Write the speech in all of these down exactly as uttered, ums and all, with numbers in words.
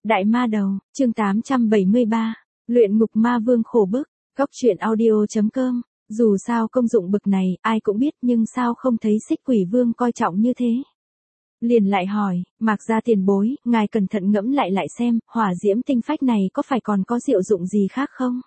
Đại ma đầu, chương tám trăm bảy mươi ba, luyện ngục ma vương khổ bức, góc truyện audio.com, dù sao công dụng bực này, ai cũng biết nhưng sao không thấy Xích Quỷ Vương coi trọng như thế. Liền lại hỏi, Mạc gia tiền bối, ngài cẩn thận ngẫm lại lại xem, hỏa diễm tinh phách này có phải còn có diệu dụng gì khác không?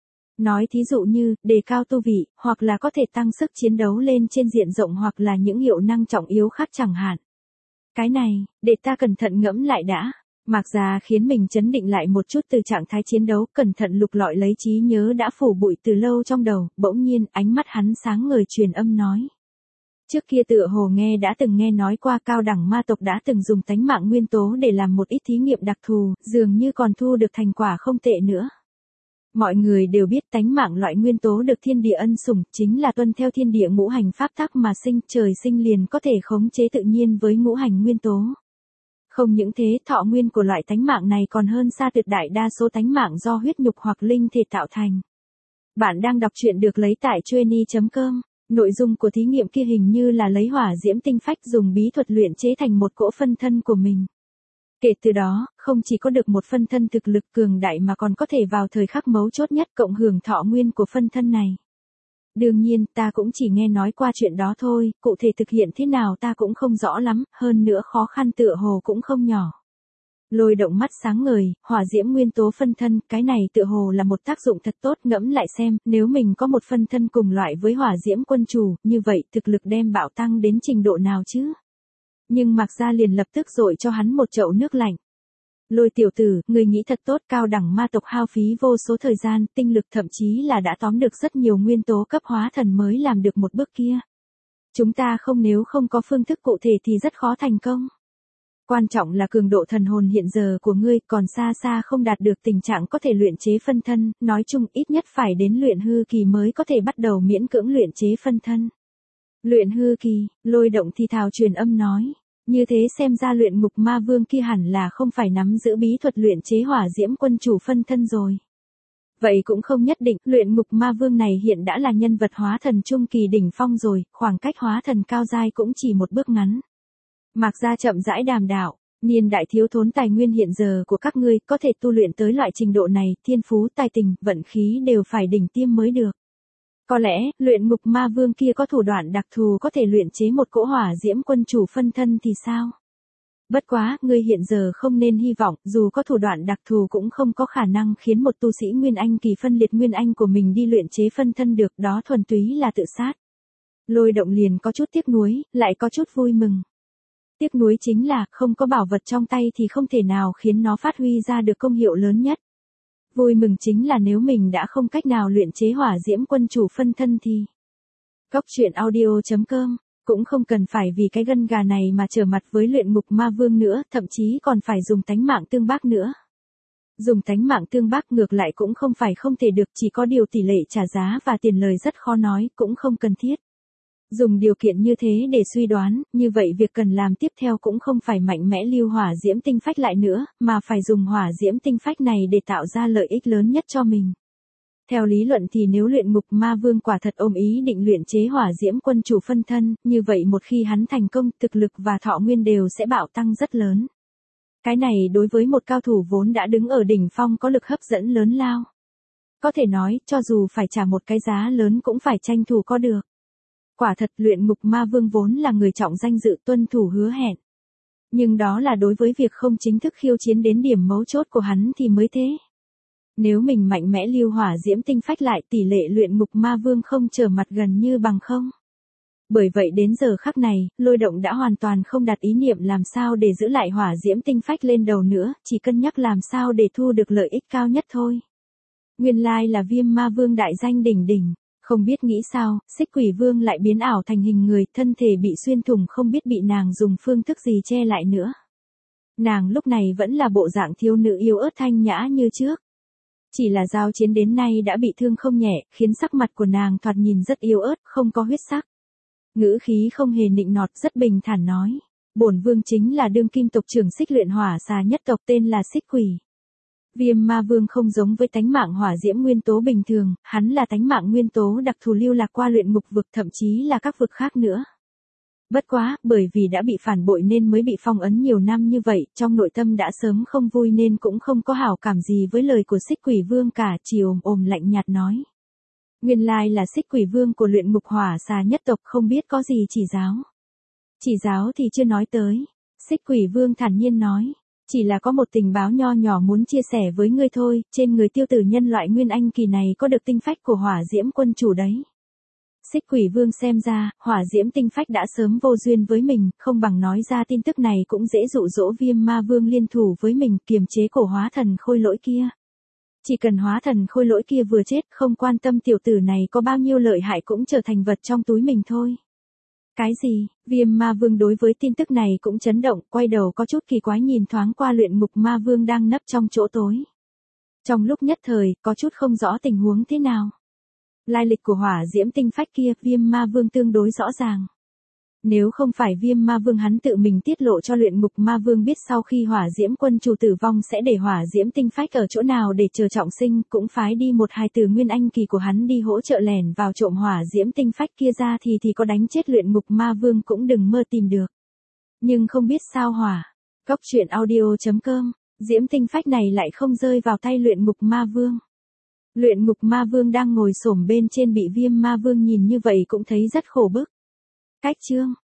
Nói thí dụ như, đề cao tu vị, hoặc là có thể tăng sức chiến đấu lên trên diện rộng hoặc là những hiệu năng trọng yếu khác chẳng hạn. Cái này, để ta cẩn thận ngẫm lại đã. Mạc gia khiến mình chấn định lại một chút từ trạng thái chiến đấu, cẩn thận lục lọi lấy trí nhớ đã phủ bụi từ lâu trong đầu, bỗng nhiên ánh mắt hắn sáng ngời truyền âm nói. Trước kia tựa hồ nghe đã từng nghe nói qua cao đẳng ma tộc đã từng dùng tánh mạng nguyên tố để làm một ít thí nghiệm đặc thù, dường như còn thu được thành quả không tệ nữa. Mọi người đều biết tánh mạng loại nguyên tố được thiên địa ân sủng, chính là tuân theo thiên địa ngũ hành pháp tắc mà sinh, trời sinh liền có thể khống chế tự nhiên với ngũ hành nguyên tố. Không những thế, thọ nguyên của loại tánh mạng này còn hơn xa tuyệt đại đa số tánh mạng do huyết nhục hoặc linh thể tạo thành. Bạn đang đọc truyện được lấy tại chueny chấm com. Nội dung của thí nghiệm kia hình như là lấy hỏa diễm tinh phách dùng bí thuật luyện chế thành một cỗ phân thân của mình. Kể từ đó, không chỉ có được một phân thân thực lực cường đại mà còn có thể vào thời khắc mấu chốt nhất cộng hưởng thọ nguyên của phân thân này. Đương nhiên, ta cũng chỉ nghe nói qua chuyện đó thôi, cụ thể thực hiện thế nào ta cũng không rõ lắm, hơn nữa khó khăn tựa hồ cũng không nhỏ. Lôi động mắt sáng ngời, hỏa diễm nguyên tố phân thân, cái này tựa hồ là một tác dụng thật tốt, ngẫm lại xem, nếu mình có một phân thân cùng loại với hỏa diễm quân chủ, như vậy thực lực đem bạo tăng đến trình độ nào chứ? Nhưng Mạc gia liền lập tức dội cho hắn một chậu nước lạnh. Lôi tiểu tử, người nghĩ thật tốt, cao đẳng ma tộc hao phí vô số thời gian, tinh lực thậm chí là đã tóm được rất nhiều nguyên tố cấp hóa thần mới làm được một bước kia. Chúng ta không nếu không có phương thức cụ thể thì rất khó thành công. Quan trọng là cường độ thần hồn hiện giờ của ngươi còn xa xa không đạt được tình trạng có thể luyện chế phân thân, nói chung ít nhất phải đến luyện hư kỳ mới có thể bắt đầu miễn cưỡng luyện chế phân thân. Luyện hư kỳ, lôi động thì thào truyền âm nói. Như thế xem ra luyện ngục ma vương kia hẳn là không phải nắm giữ bí thuật luyện chế hỏa diễm quân chủ phân thân rồi. Vậy cũng không nhất định, luyện ngục ma vương này hiện đã là nhân vật hóa thần trung kỳ đỉnh phong rồi, khoảng cách hóa thần cao giai cũng chỉ một bước ngắn. Mạc gia chậm rãi đàm đạo, niên đại thiếu thốn tài nguyên hiện giờ của các ngươi có thể tu luyện tới loại trình độ này, thiên phú tài tình, vận khí đều phải đỉnh tiêm mới được. Có lẽ, luyện ngục ma vương kia có thủ đoạn đặc thù có thể luyện chế một cỗ hỏa diễm quân chủ phân thân thì sao? Bất quá, ngươi hiện giờ không nên hy vọng, dù có thủ đoạn đặc thù cũng không có khả năng khiến một tu sĩ Nguyên Anh kỳ phân liệt Nguyên Anh của mình đi luyện chế phân thân được, đó thuần túy là tự sát. Lôi động liền có chút tiếc nuối, lại có chút vui mừng. Tiếc nuối chính là, không có bảo vật trong tay thì không thể nào khiến nó phát huy ra được công hiệu lớn nhất. Vui mừng chính là nếu mình đã không cách nào luyện chế hỏa diễm quân chủ phân thân thì... Góc truyện audio.com, cũng không cần phải vì cái gân gà này mà trở mặt với luyện ngục ma vương nữa, thậm chí còn phải dùng tánh mạng tương bác nữa. Dùng tánh mạng tương bác ngược lại cũng không phải không thể được, chỉ có điều tỷ lệ trả giá và tiền lời rất khó nói, cũng không cần thiết. Dùng điều kiện như thế để suy đoán, như vậy việc cần làm tiếp theo cũng không phải mạnh mẽ lưu hỏa diễm tinh phách lại nữa, mà phải dùng hỏa diễm tinh phách này để tạo ra lợi ích lớn nhất cho mình. Theo lý luận thì nếu luyện ngục ma vương quả thật ôm ý định luyện chế hỏa diễm quân chủ phân thân, như vậy một khi hắn thành công, thực lực và thọ nguyên đều sẽ bạo tăng rất lớn. Cái này đối với một cao thủ vốn đã đứng ở đỉnh phong có lực hấp dẫn lớn lao. Có thể nói, cho dù phải trả một cái giá lớn cũng phải tranh thủ có được. Quả thật luyện ngục ma vương vốn là người trọng danh dự tuân thủ hứa hẹn. Nhưng đó là đối với việc không chính thức khiêu chiến đến điểm mấu chốt của hắn thì mới thế. Nếu mình mạnh mẽ lưu hỏa diễm tinh phách lại tỷ lệ luyện ngục ma vương không trở mặt gần như bằng không. Bởi vậy đến giờ khắc này, lôi động đã hoàn toàn không đặt ý niệm làm sao để giữ lại hỏa diễm tinh phách lên đầu nữa, chỉ cân nhắc làm sao để thu được lợi ích cao nhất thôi. Nguyên lai là viêm ma vương đại danh đỉnh đỉnh. Không biết nghĩ sao, Xích Quỷ Vương lại biến ảo thành hình người, thân thể bị xuyên thủng không biết bị nàng dùng phương thức gì che lại nữa. Nàng lúc này vẫn là bộ dạng thiếu nữ yếu ớt thanh nhã như trước. Chỉ là giao chiến đến nay đã bị thương không nhẹ, khiến sắc mặt của nàng thoạt nhìn rất yếu ớt, không có huyết sắc. Ngữ khí không hề nịnh nọt, rất bình thản nói. Bổn vương chính là đương kim tộc trưởng Xích luyện hỏa xà nhất tộc tên là Xích Quỷ. Viêm ma vương không giống với tánh mạng hỏa diễm nguyên tố bình thường, hắn là tánh mạng nguyên tố đặc thù lưu lạc qua luyện ngục vực thậm chí là các vực khác nữa. Bất quá, bởi vì đã bị phản bội nên mới bị phong ấn nhiều năm như vậy, trong nội tâm đã sớm không vui nên cũng không có hảo cảm gì với lời của Xích Quỷ Vương cả, chỉ ồm ồm lạnh nhạt nói. Nguyên lai là Xích Quỷ Vương của luyện ngục hỏa xà nhất tộc, không biết có gì chỉ giáo. Chỉ giáo thì chưa nói tới. Xích Quỷ Vương thản nhiên nói. Chỉ là có một tình báo nho nhỏ muốn chia sẻ với ngươi thôi, trên người tiêu tử nhân loại nguyên anh kỳ này có được tinh phách của hỏa diễm quân chủ đấy. Xích Quỷ Vương xem ra, hỏa diễm tinh phách đã sớm vô duyên với mình, không bằng nói ra tin tức này cũng dễ dụ dỗ Viêm Ma Vương liên thủ với mình, kiềm chế cổ hóa thần khôi lỗi kia. Chỉ cần hóa thần khôi lỗi kia vừa chết, không quan tâm tiểu tử này có bao nhiêu lợi hại cũng trở thành vật trong túi mình thôi. Cái gì? Viêm Ma Vương đối với tin tức này cũng chấn động, quay đầu có chút kỳ quái nhìn thoáng qua luyện ngục ma vương đang nấp trong chỗ tối. Trong lúc nhất thời, có chút không rõ tình huống thế nào. Lai lịch của hỏa diễm tinh phách kia, Viêm Ma Vương tương đối rõ ràng. Nếu không phải Viêm Ma Vương hắn tự mình tiết lộ cho luyện ngục ma vương biết sau khi hỏa diễm quân chủ tử vong sẽ để hỏa diễm tinh phách ở chỗ nào để chờ trọng sinh, cũng phái đi một hài tử nguyên anh kỳ của hắn đi hỗ trợ lẻn vào trộm hỏa diễm tinh phách kia ra thì thì có đánh chết luyện ngục ma vương cũng đừng mơ tìm được. Nhưng không biết sao hỏa. Cốc truyện audio chấm com, diễm tinh phách này lại không rơi vào tay luyện ngục ma vương. Luyện ngục ma vương đang ngồi xổm bên trên bị Viêm Ma Vương nhìn như vậy cũng thấy rất khổ bức. Cách chương